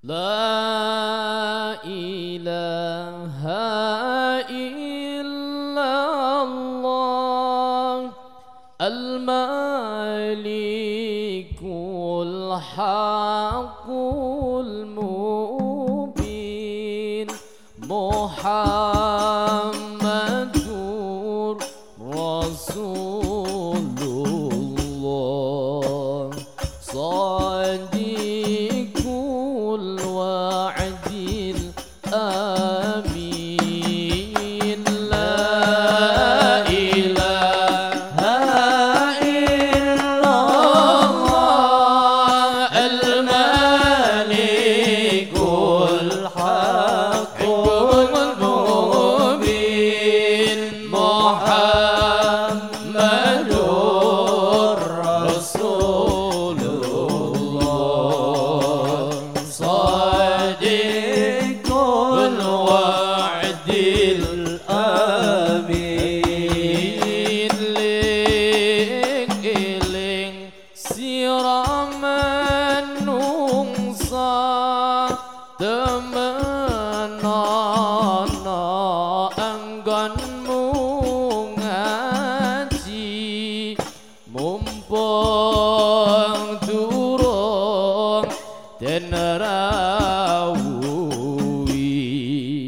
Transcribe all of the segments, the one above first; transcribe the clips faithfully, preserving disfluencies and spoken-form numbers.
La ilaha illallah al-malikul haqqul mubin Muhammadur Rasulullah Sadiqul wa'dil amin La ilaha illallah al-malikul haqqul mubin Muhammadur Rasulullah Sadiqul wa'dil amin Eling eling sira manungsa temenana anggonmu ngaji mumpung durung den rawuhi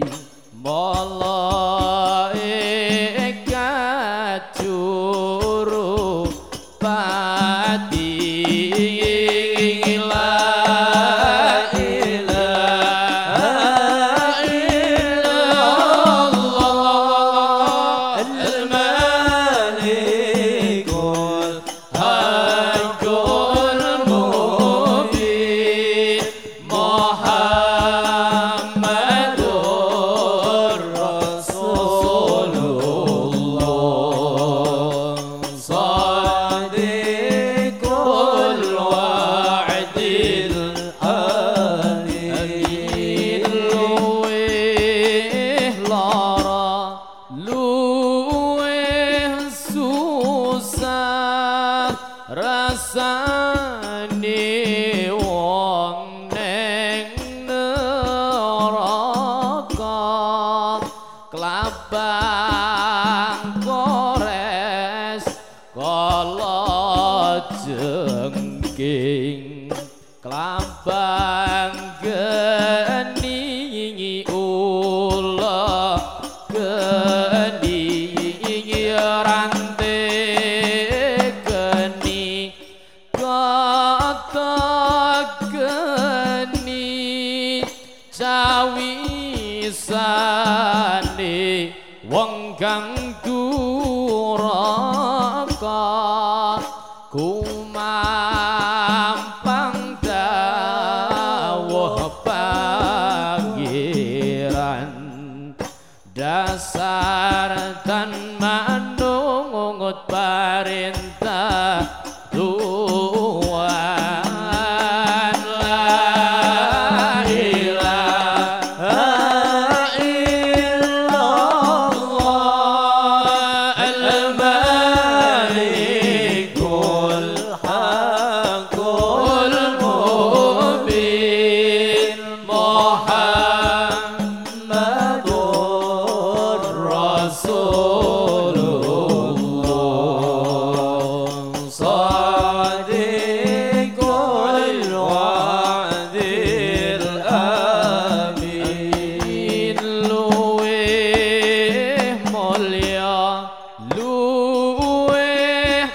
malaikat juru pati la ilaha illallah al-malikul haqqul mubin Muhammadur Rasulullah Sadiqul wa'dil amin luweh lara luweh susah rasane wong neng neraka kelabang kores kala jengking kelabang geni ula geni rante geni kata geni cawisane wong kang duraka kumampang dawuh pangeran dasar tan manungut perintah Tuhan la ilaha illallah al-malikul haqqul mubin Muhammadur Rasulullah Sadiqul wa'dil amin luweh mulya luweh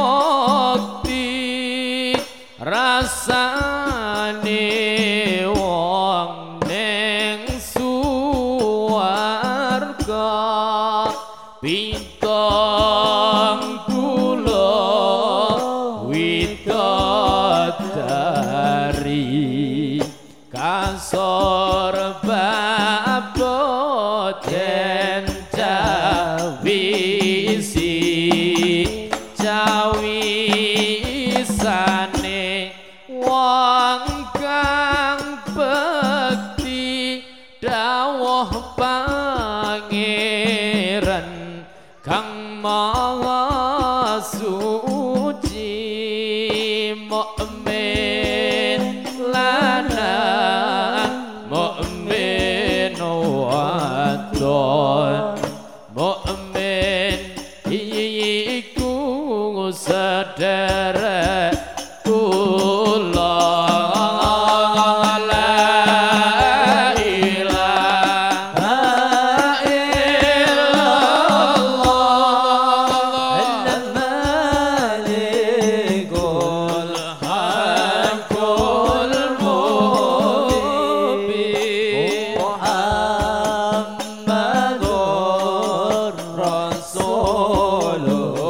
mukti rasane wong neng suwarga pitung puluh widodari kasor babot yen cawisi cawisane wong kang bekti dawuh pangeran kang maha suci mukmin lana lho